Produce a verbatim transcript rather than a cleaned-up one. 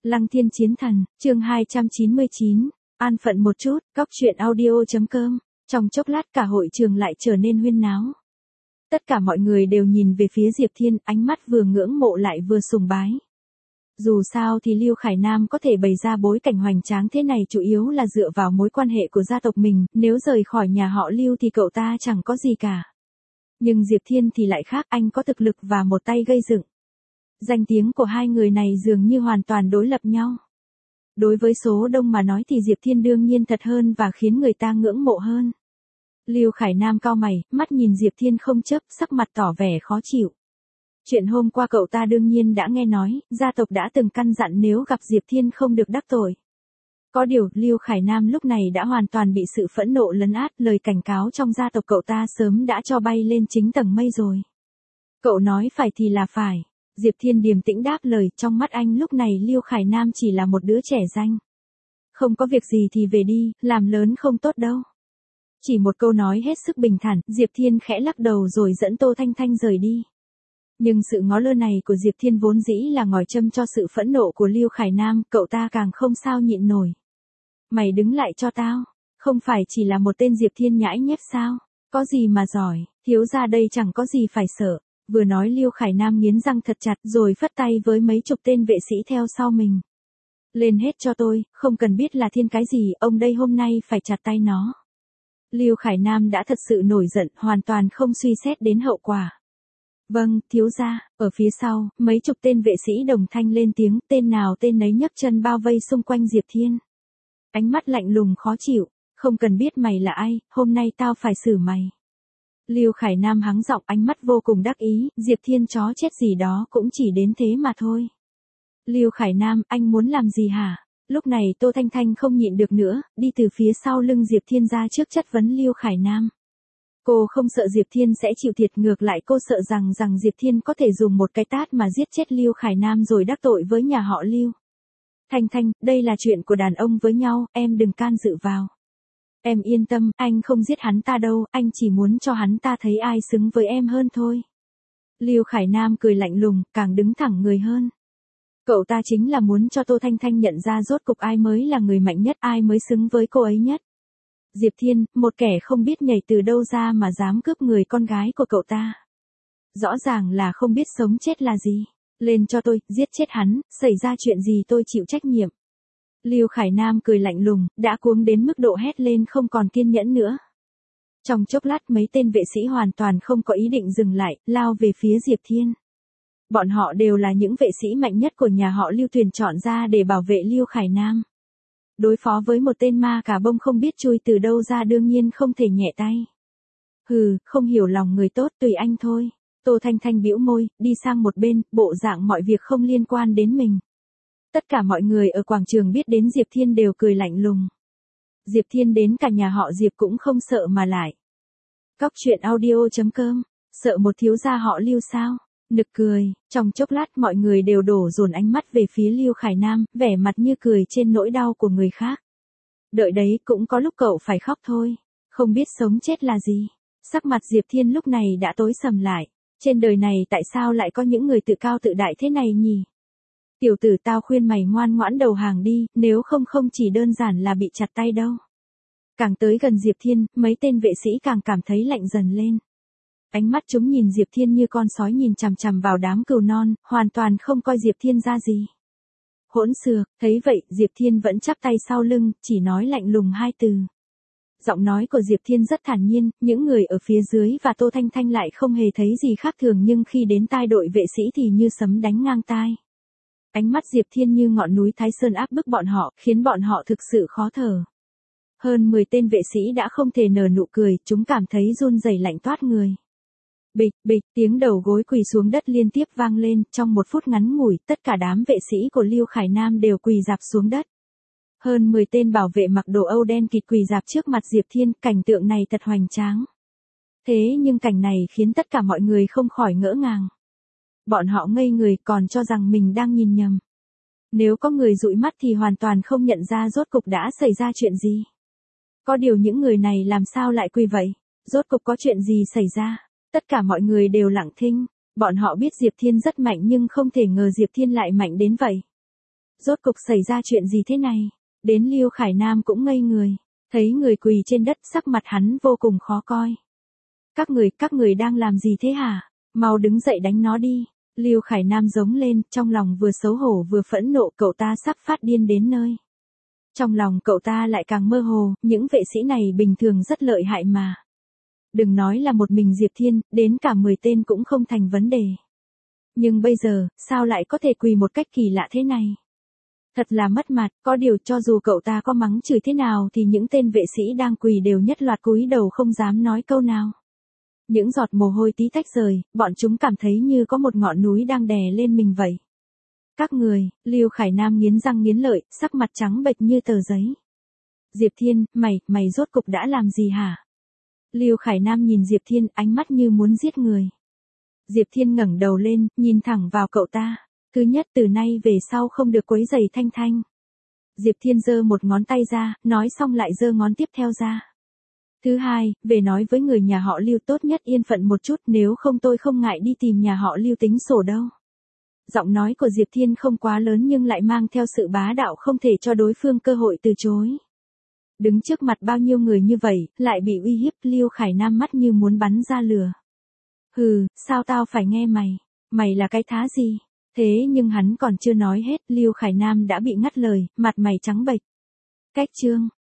Lăng Thiên Chiến Thần, chương hai trăm chín mươi chín, an phận một chút, góc truyện audio.com, trong chốc lát cả hội trường lại trở nên huyên náo. Tất cả mọi người đều nhìn về phía Diệp Thiên, ánh mắt vừa ngưỡng mộ lại vừa sùng bái. Dù sao thì Lưu Khải Nam có thể bày ra bối cảnh hoành tráng thế này chủ yếu là dựa vào mối quan hệ của gia tộc mình, nếu rời khỏi nhà họ Lưu thì cậu ta chẳng có gì cả. Nhưng Diệp Thiên thì lại khác, anh có thực lực và một tay gây dựng. Danh tiếng của hai người này dường như hoàn toàn đối lập nhau. Đối với số đông mà nói thì Diệp Thiên đương nhiên thật hơn và khiến người ta ngưỡng mộ hơn. Lưu Khải Nam cau mày, mắt nhìn Diệp Thiên không chớp, sắc mặt tỏ vẻ khó chịu. Chuyện hôm qua cậu ta đương nhiên đã nghe nói, gia tộc đã từng căn dặn nếu gặp Diệp Thiên không được đắc tội. Có điều, Lưu Khải Nam lúc này đã hoàn toàn bị sự phẫn nộ lấn át, lời cảnh cáo trong gia tộc cậu ta sớm đã cho bay lên chính tầng mây rồi. Cậu nói phải thì là phải. Diệp Thiên điềm tĩnh đáp lời, trong mắt anh lúc này Lưu Khải Nam chỉ là một đứa trẻ danh. Không có việc gì thì về đi, làm lớn không tốt đâu. Chỉ một câu nói hết sức bình thản, Diệp Thiên khẽ lắc đầu rồi dẫn Tô Thanh Thanh rời đi. Nhưng sự ngó lơ này của Diệp Thiên vốn dĩ là ngòi châm cho sự phẫn nộ của Lưu Khải Nam, cậu ta càng không sao nhịn nổi. Mày đứng lại cho tao, không phải chỉ là một tên Diệp Thiên nhãi nhép sao, có gì mà giỏi, thiếu gia đây chẳng có gì phải sợ. Vừa nói Lưu Khải Nam nghiến răng thật chặt rồi phất tay với mấy chục tên vệ sĩ theo sau mình. Lên hết cho tôi, không cần biết là Thiên cái gì, ông đây hôm nay phải chặt tay nó. Lưu Khải Nam đã thật sự nổi giận, hoàn toàn không suy xét đến hậu quả. Vâng, thiếu gia. Ở phía sau, mấy chục tên vệ sĩ đồng thanh lên tiếng, tên nào tên nấy nhấc chân bao vây xung quanh Diệp Thiên. Ánh mắt lạnh lùng khó chịu, không cần biết mày là ai, hôm nay tao phải xử mày. Lưu Khải Nam hắng giọng, ánh mắt vô cùng đắc ý, Diệp Thiên chó chết gì đó cũng chỉ đến thế mà thôi. Lưu Khải Nam, anh muốn làm gì hả? Lúc này Tô Thanh Thanh không nhịn được nữa, đi từ phía sau lưng Diệp Thiên ra trước chất vấn Lưu Khải Nam. Cô không sợ Diệp Thiên sẽ chịu thiệt, ngược lại cô sợ rằng rằng Diệp Thiên có thể dùng một cái tát mà giết chết Lưu Khải Nam rồi đắc tội với nhà họ Lưu. Thanh Thanh, đây là chuyện của đàn ông với nhau, em đừng can dự vào. Em yên tâm, anh không giết hắn ta đâu, anh chỉ muốn cho hắn ta thấy ai xứng với em hơn thôi. Lưu Khải Nam cười lạnh lùng, càng đứng thẳng người hơn. Cậu ta chính là muốn cho Tô Thanh Thanh nhận ra rốt cục ai mới là người mạnh nhất, ai mới xứng với cô ấy nhất. Diệp Thiên, một kẻ không biết nhảy từ đâu ra mà dám cướp người con gái của cậu ta. Rõ ràng là không biết sống chết là gì. Lên cho tôi, giết chết hắn, xảy ra chuyện gì tôi chịu trách nhiệm. Lưu Khải Nam cười lạnh lùng, đã cuống đến mức độ hét lên không còn kiên nhẫn nữa. Trong chốc lát mấy tên vệ sĩ hoàn toàn không có ý định dừng lại, lao về phía Diệp Thiên. Bọn họ đều là những vệ sĩ mạnh nhất của nhà họ Lưu tuyển chọn ra để bảo vệ Lưu Khải Nam. Đối phó với một tên ma cà bông không biết chui từ đâu ra đương nhiên không thể nhẹ tay. Hừ, không hiểu lòng người tốt, tùy anh thôi. Tô Thanh Thanh bĩu môi, đi sang một bên, bộ dạng mọi việc không liên quan đến mình. Tất cả mọi người ở quảng trường biết đến Diệp Thiên đều cười lạnh lùng. Diệp Thiên đến cả nhà họ Diệp cũng không sợ mà lại. Góc truyện audio.com, sợ một thiếu gia họ Lưu sao? Nực cười, trong chốc lát mọi người đều đổ dồn ánh mắt về phía Lưu Khải Nam, vẻ mặt như cười trên nỗi đau của người khác. Đợi đấy, cũng có lúc cậu phải khóc thôi, không biết sống chết là gì. Sắc mặt Diệp Thiên lúc này đã tối sầm lại, trên đời này tại sao lại có những người tự cao tự đại thế này nhỉ? Tiểu tử, tao khuyên mày ngoan ngoãn đầu hàng đi, nếu không không chỉ đơn giản là bị chặt tay đâu. Càng tới gần Diệp Thiên, mấy tên vệ sĩ càng cảm thấy lạnh dần lên. Ánh mắt chúng nhìn Diệp Thiên như con sói nhìn chằm chằm vào đám cừu non, hoàn toàn không coi Diệp Thiên ra gì. Hỗn xược, thấy vậy, Diệp Thiên vẫn chắp tay sau lưng, chỉ nói lạnh lùng hai từ. Giọng nói của Diệp Thiên rất thản nhiên, những người ở phía dưới và Tô Thanh Thanh lại không hề thấy gì khác thường, nhưng khi đến tai đội vệ sĩ thì như sấm đánh ngang tai. Ánh mắt Diệp Thiên như ngọn núi Thái Sơn áp bức bọn họ, khiến bọn họ thực sự khó thở. Hơn mười tên vệ sĩ đã không thể nở nụ cười, chúng cảm thấy run rẩy lạnh toát người. Bịch, bịch, tiếng đầu gối quỳ xuống đất liên tiếp vang lên, trong một phút ngắn ngủi, tất cả đám vệ sĩ của Lưu Khải Nam đều quỳ rạp xuống đất. Hơn mười tên bảo vệ mặc đồ Âu đen kịt quỳ rạp trước mặt Diệp Thiên, cảnh tượng này thật hoành tráng. Thế nhưng cảnh này khiến tất cả mọi người không khỏi ngỡ ngàng. Bọn họ ngây người còn cho rằng mình đang nhìn nhầm. Nếu có người dụi mắt thì hoàn toàn không nhận ra rốt cục đã xảy ra chuyện gì. Có điều những người này làm sao lại quỳ vậy? Rốt cục có chuyện gì xảy ra? Tất cả mọi người đều lặng thinh. Bọn họ biết Diệp Thiên rất mạnh nhưng không thể ngờ Diệp Thiên lại mạnh đến vậy. Rốt cục xảy ra chuyện gì thế này? Đến Lưu Khải Nam cũng ngây người. Thấy người quỳ trên đất, sắc mặt hắn vô cùng khó coi. Các người, các người đang làm gì thế hả? Mau đứng dậy đánh nó đi. Lưu Khải Nam giống lên, trong lòng vừa xấu hổ vừa phẫn nộ, cậu ta sắp phát điên đến nơi. Trong lòng cậu ta lại càng mơ hồ, những vệ sĩ này bình thường rất lợi hại mà. Đừng nói là một mình Diệp Thiên, đến cả mười tên cũng không thành vấn đề. Nhưng bây giờ, sao lại có thể quỳ một cách kỳ lạ thế này? Thật là mất mặt, có điều cho dù cậu ta có mắng chửi thế nào thì những tên vệ sĩ đang quỳ đều nhất loạt cúi đầu không dám nói câu nào. Những giọt mồ hôi tí tách rơi, bọn chúng cảm thấy như có một ngọn núi đang đè lên mình vậy. Các người, Lưu Khải Nam nghiến răng nghiến lợi, sắc mặt trắng bệch như tờ giấy. Diệp Thiên, mày, mày rốt cục đã làm gì hả? Lưu Khải Nam nhìn Diệp Thiên, ánh mắt như muốn giết người. Diệp Thiên ngẩng đầu lên, nhìn thẳng vào cậu ta. Thứ nhất, từ nay về sau không được quấy rầy Thanh Thanh. Diệp Thiên giơ một ngón tay ra, nói xong lại giơ ngón tiếp theo ra. Thứ hai, về nói với người nhà họ Lưu tốt nhất yên phận một chút, nếu không tôi không ngại đi tìm nhà họ Lưu tính sổ đâu. Giọng nói của Diệp Thiên không quá lớn nhưng lại mang theo sự bá đạo không thể cho đối phương cơ hội từ chối. Đứng trước mặt bao nhiêu người như vậy, lại bị uy hiếp, Lưu Khải Nam mắt như muốn bắn ra lửa. Hừ, sao tao phải nghe mày? Mày là cái thá gì? Thế nhưng hắn còn chưa nói hết, Lưu Khải Nam đã bị ngắt lời, mặt mày trắng bệch. Cách chương